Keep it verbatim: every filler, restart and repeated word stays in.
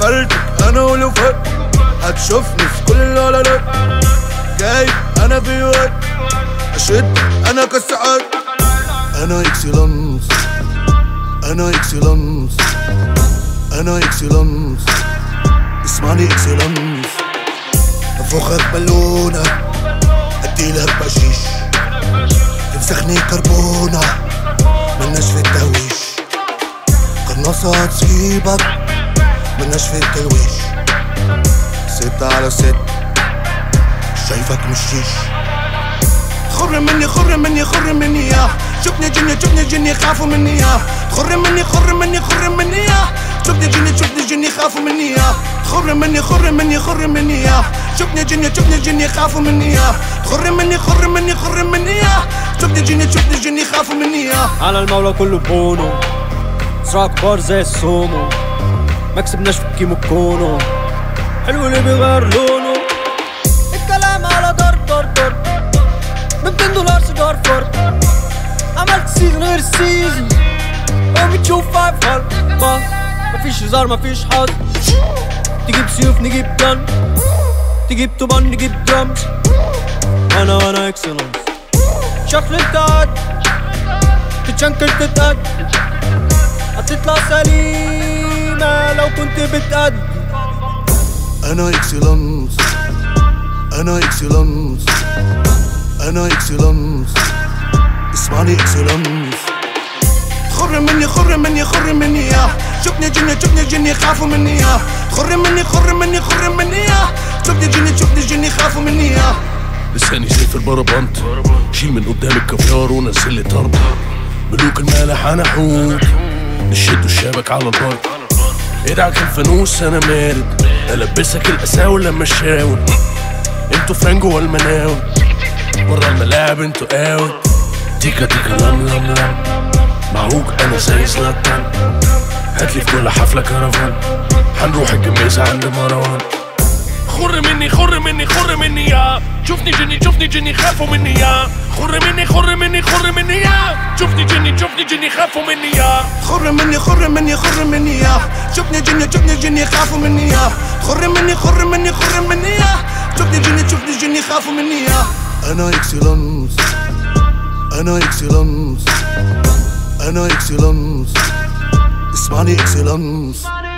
سألتك انا ولو فات هتشوفني في كل الولادات. جايب انا في وقت اشد انا كالساعات. انا اكسلانس انا اكسلانس انا اكسلانس اسمعني اكسلانس. انفخك بالونة اديلك بشيش تمسخني كربونة ملناش في التهويش. قناصة هتسيبك ملناش في التلويش. ستة على ست شايفك مش شيش. خر مني خر مني خر مني يا شوفني جني شوفني جني خافوا مني يا. خر مني خر مني خر مني يا شوفني جني شوفني جني خافوا مني يا. خر مني خر مني خر مني يا شوفني جني شوفني جني خافوا مني يا. خر مني خر مني خر مني يا شوفني جني شوفني جني خافوا مني يا. على المولى كله بونو صراع كبار زي السومو ما كسبناش في كيمو كونو حلو اللي بيغير لونه. الكلام على ضرب ضرب ضرب بمتين دولار سيجار فرد. عملت سيزن غير السيزن وبتشوف فايف هالبا. مفيش هزار مفيش حظ. تجيب سيوف نجيب جن تجيب طوبان نجيب درمز. انا وانا اكسلانس شكل انت قد تتشنكر تتقد هتطلع سليمة لو كنت بتقد. انا اكسلانس انا اكسلانس انا اكسلانس اسمعني اكسلانس. خر مني خر مني خر مني يا شوفني جني شوفني جني خافوا مني يا. خر مني خر مني خر مني يا شوفني جني شوفني جني خافوا مني يا. لساني سيف البربنت شيل من قدام الكفيار ونزل لي طرب. ملوك المالح انا حوت نشدوا الشبك على البر. ادعك الفانوس انا مارد البسك الاساول لما اشاور. انتوا فران جوا المناول برا الملاعب انتوا اوت. تيكا تيكا لم لم لم معوج انا زي زلاتان. هاتلي في كل حفلة كرفان حنروح الجميزة عند مروان. خر مني خر مني خر مني يا شوفني جني شوفني جني خافوا مني يا. خر مني خر مني خر مني يا شوفني جني شوفني جني خافوا مني يا. خر مني خر مني خر مني يا شوفني جني شوفني جني خافوا مني يا. خر مني خر مني خر مني يا شوفني جني شوفني جني خافوا مني يا. انا اكسلانس انا اكسلانس انا اكسلانس اسمعني اكسلانس.